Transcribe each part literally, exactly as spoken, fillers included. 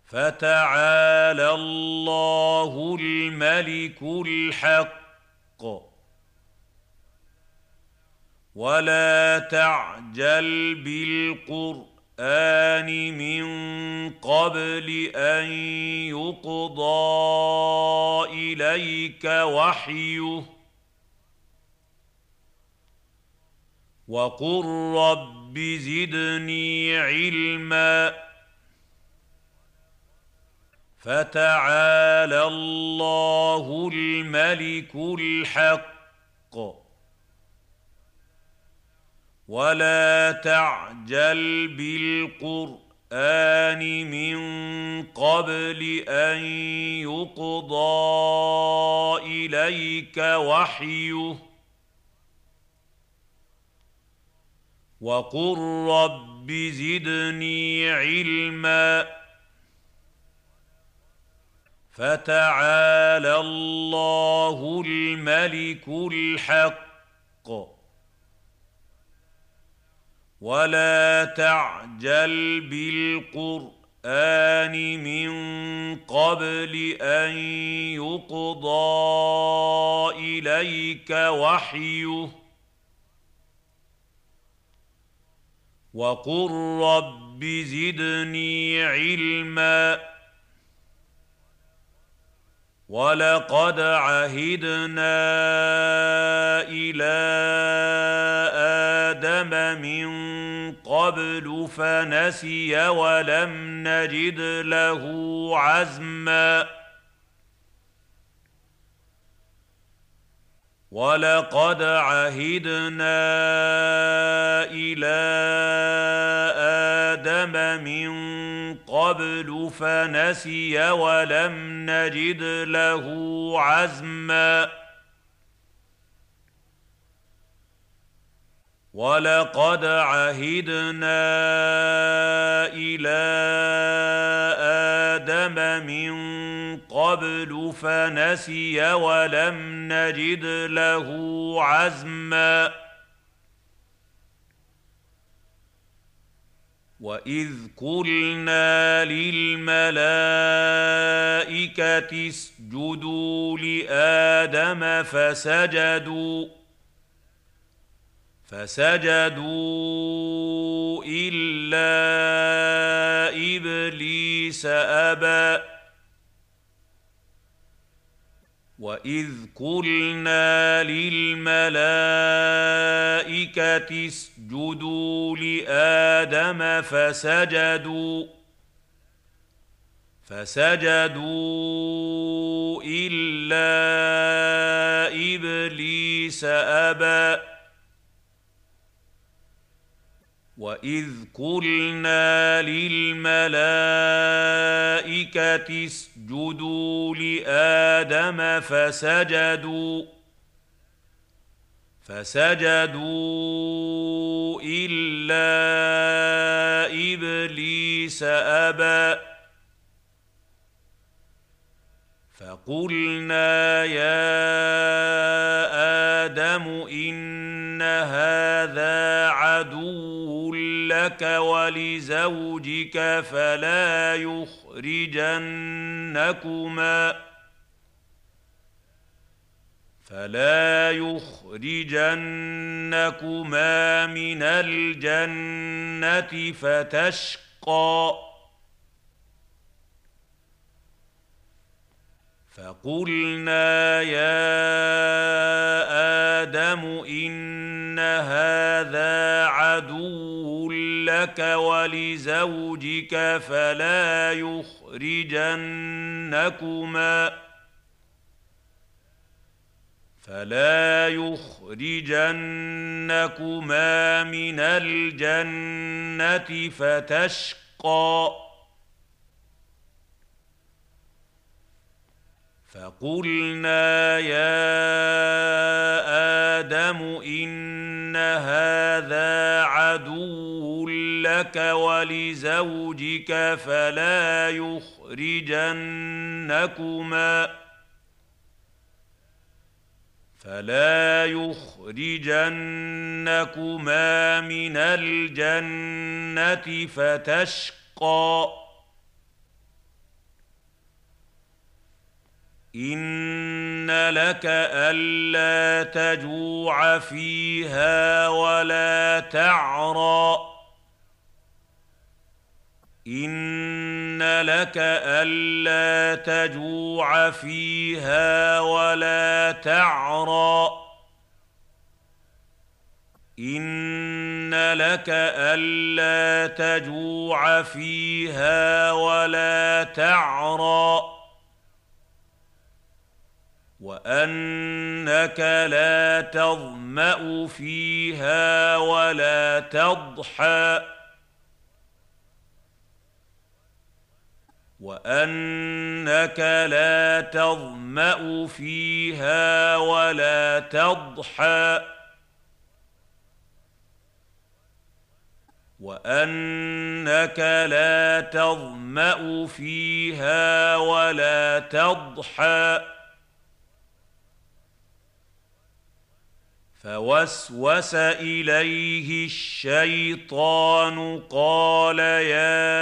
فَتَعَالَى اللَّهُ الْمَلِكُ الْحَقُّ وَلَا تَعْجَلْ بِالْقُرْآنِ مِن قَبْلِ أَن يُقْضَىٰ إِلَيْكَ وَحْيُهُ وَقُل رَّبِّ زِدْنِي عِلْمًا فَتَعَالَى اللَّهُ الْمَلِكُ الْحَقُّ وَلَا تَعْجَلْ بِالْقُرْآنِ مِن قَبْلِ أَن يُقْضَىٰ إِلَيْكَ وَحْيُهُ وَقُل رَّبِّ زِدْنِي عِلْمًا فَتَعَالَى اللَّهُ الْمَلِكُ الْحَقُّ وَلَا تَعْجَلْ بِالْقُرْآنِ مِن قَبْلِ أَن يُقْضَىٰ إِلَيْكَ وَحْيُهُ وَقُل رَّبِّ زِدْنِي عِلْمًا وَلَقَدْ عَهِدْنَا إِلَىٰ آدَمَ مِن قَبْلُ فَنَسِيَ وَلَمْ نَجِدْ لَهُ عَزْمًا وَلَقَدْ عَهِدْنَا إِلَىٰ آدَمَ مِن قَبْلُ فَنَسِيَ وَلَمْ نَجِدْ لَهُ عَزْمًا وَلَقَدْ عَهِدْنَا إِلَىٰ آدَمَ مِن قَبْلُ فَنَسِيَ وَلَمْ نَجِدْ لَهُ عَزْمًا وَإِذْ قُلْنَا لِلْمَلَائِكَةِ اسْجُدُوا لِآدَمَ فَسَجَدُوا فَسَجَدُوا إِلَّا إِبْلِيسَ أَبَىٰ وَإِذْ قُلْنَا لِلْمَلَائِكَةِ اسْجُدُوا لِآدَمَ فَسَجَدُوا فَسَجَدُوا إِلَّا إِبْلِيسَ أَبَىٰ وَإِذْ قُلْنَا لِلْمَلَائِكَةِ اسْجُدُوا لِآدَمَ فَسَجَدُوا فَسَجَدُوا إِلَّا إِبْلِيسَ أَبَىٰ فَقُلْنَا يَا آدَمُ إِنَّ هَٰذَا عَدُوٌّ لَّكَ وَلِزَوْجِكَ فَلَا يُخْرِجَنَّكُمَا فَلَا يُخْرِجَنَّكُمَا مِنَ الْجَنَّةِ فَتَشْقَىٰ فَقُلْنَا يَا آدَمُ إِنَّ هَٰذَا عَدُوٌّ لَّكَ وَلِزَوْجِكَ فَلَا يُخْرِجَنَّكُمَا فَلَا يُخْرِجَنَّكُمَا مِنَ الْجَنَّةِ فَتَشْقَىٰ فَقُلْنَا يَا آدَمُ إِنَّ هَٰذَا عَدُوٌّ لَّكَ وَلِزَوْجِكَ فَلَا يُخْرِجَنَّكُمَا فَلَا يُخْرِجَنَّكُمَا مِنَ الْجَنَّةِ فَتَشْقَىٰ إن لك ألا تجوع فيها ولا تعرى إن لك ألا تجوع فيها ولا تعرى إن لك ألا تجوع فيها ولا تعرى وأنك لا تظمأ فيها ولا تضحى وأنك لا تظمأ فيها ولا تضحى وأنك لا تظمأ فيها ولا تضحى فوسوس إليه الشيطان قال يا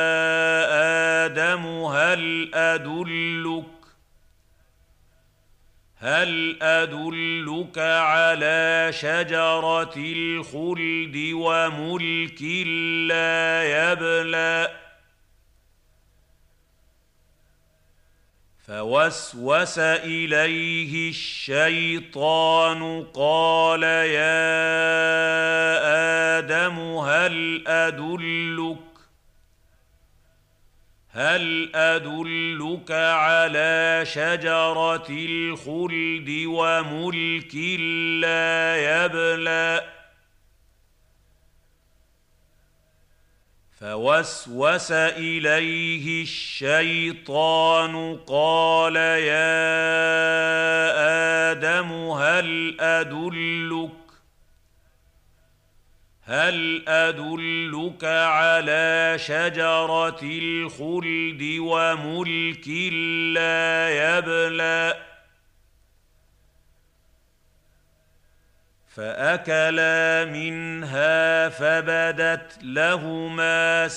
آدم هل أدلك هل أدلك على شجرة الخلد وملك لا يبلى فوسوس إليه الشيطان قال يا آدم هل أدلك هل أدلك على شجرة الخلد وملك لا يبلى فوسوس إليه الشيطان قال يا آدم هل أدلك هل أدلك على شجرة الخلد وملك لا يبلى فأكلا منها فبدت لهما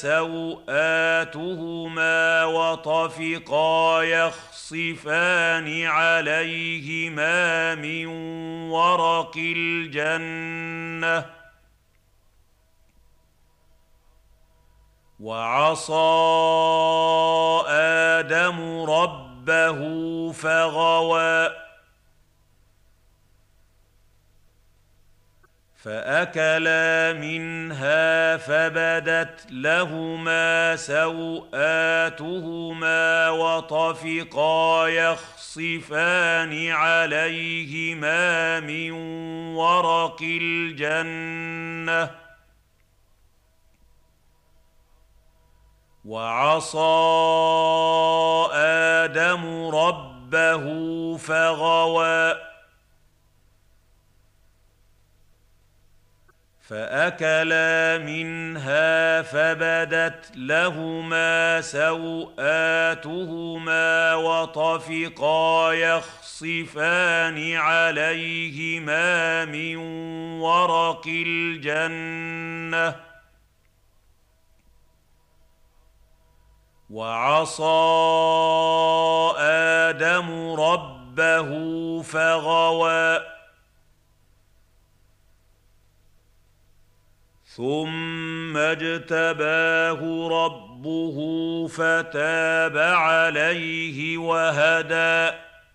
سوآتهما وطفقا يخصفان عليهما من ورق الجنة وعصى آدم ربه فغوى فأكلا منها فبدت لهما سوآتهما وطفقا يخصفان عليهما من ورق الجنة وعصى آدم ربه فغوى فأكلا منها فبدت لهما سوآتهما وطفقا يخصفان عليهما من ورق الجنة وعصى آدم ربه فغوى ثم اجتباه ربه فتاب عليه وهدى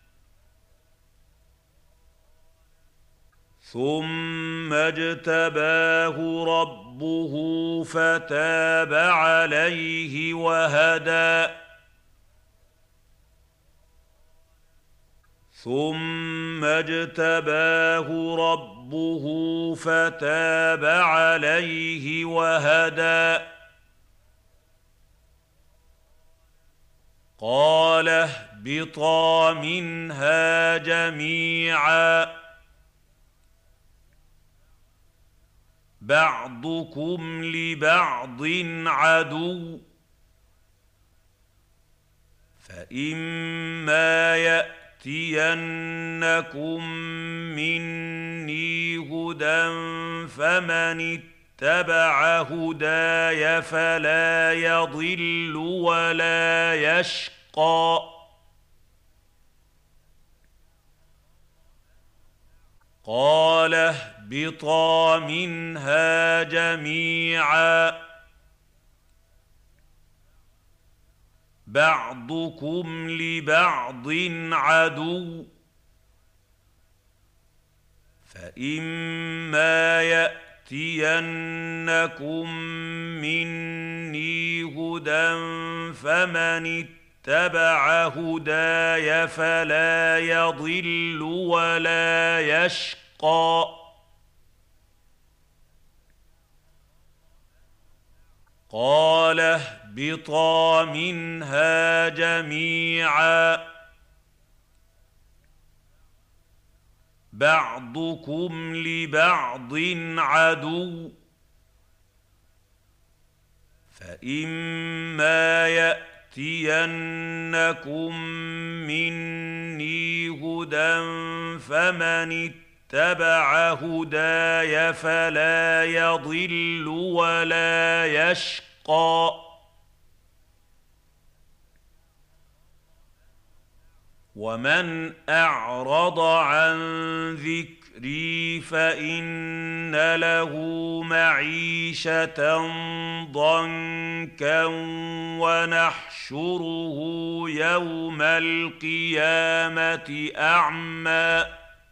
ثم اجتباه ربه فتاب عليه وهدى ثم اجتباه ربه فتاب عليه وهدى قال اهبطا منها جميعا بعضكم لبعض عدو فإما يأتينكم مني هدى فمن اتبع هداي فلا يضل ولا يشقى قال اهبطا منها جميعا بعضكم لبعض عدو فإما يأتينكم مني هدى فمن اتبع هداي فلا يضل ولا يشقى قال اهبطا منها جميعا بعضكم لبعض عدو فإما يأتينكم مني هدى فمن اتبع هداي فلا يضل ولا يشقى ومن أعرض عن ذكري فإن له معيشة ضنكا ونحشره يوم القيامة أعمى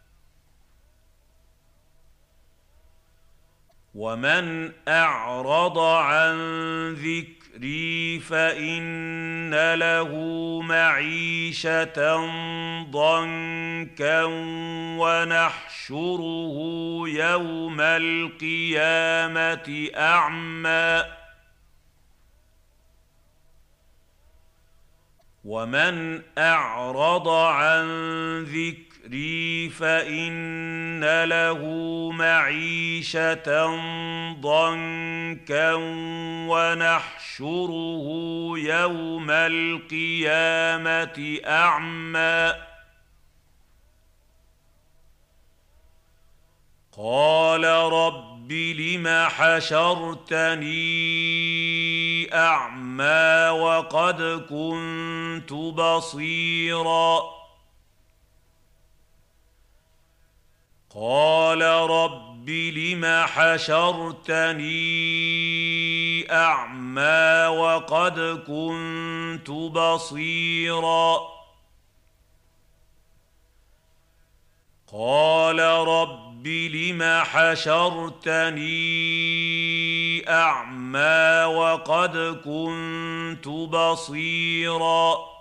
ومن أعرض عن ذكري فإن له معيشة ضنكا ونحشره يوم القيامة أعمى ومن أعرض عن ذكري فإن له معيشة ضنكا ونحشره يوم القيامة أعمى قال رب لم حشرتني أعمى وقد كنت بصيرا قال رب لم حشرتني إني أعمى وقد كنت بصيرا قال رب لم حشرتني أعمى وقد كنت بصيرا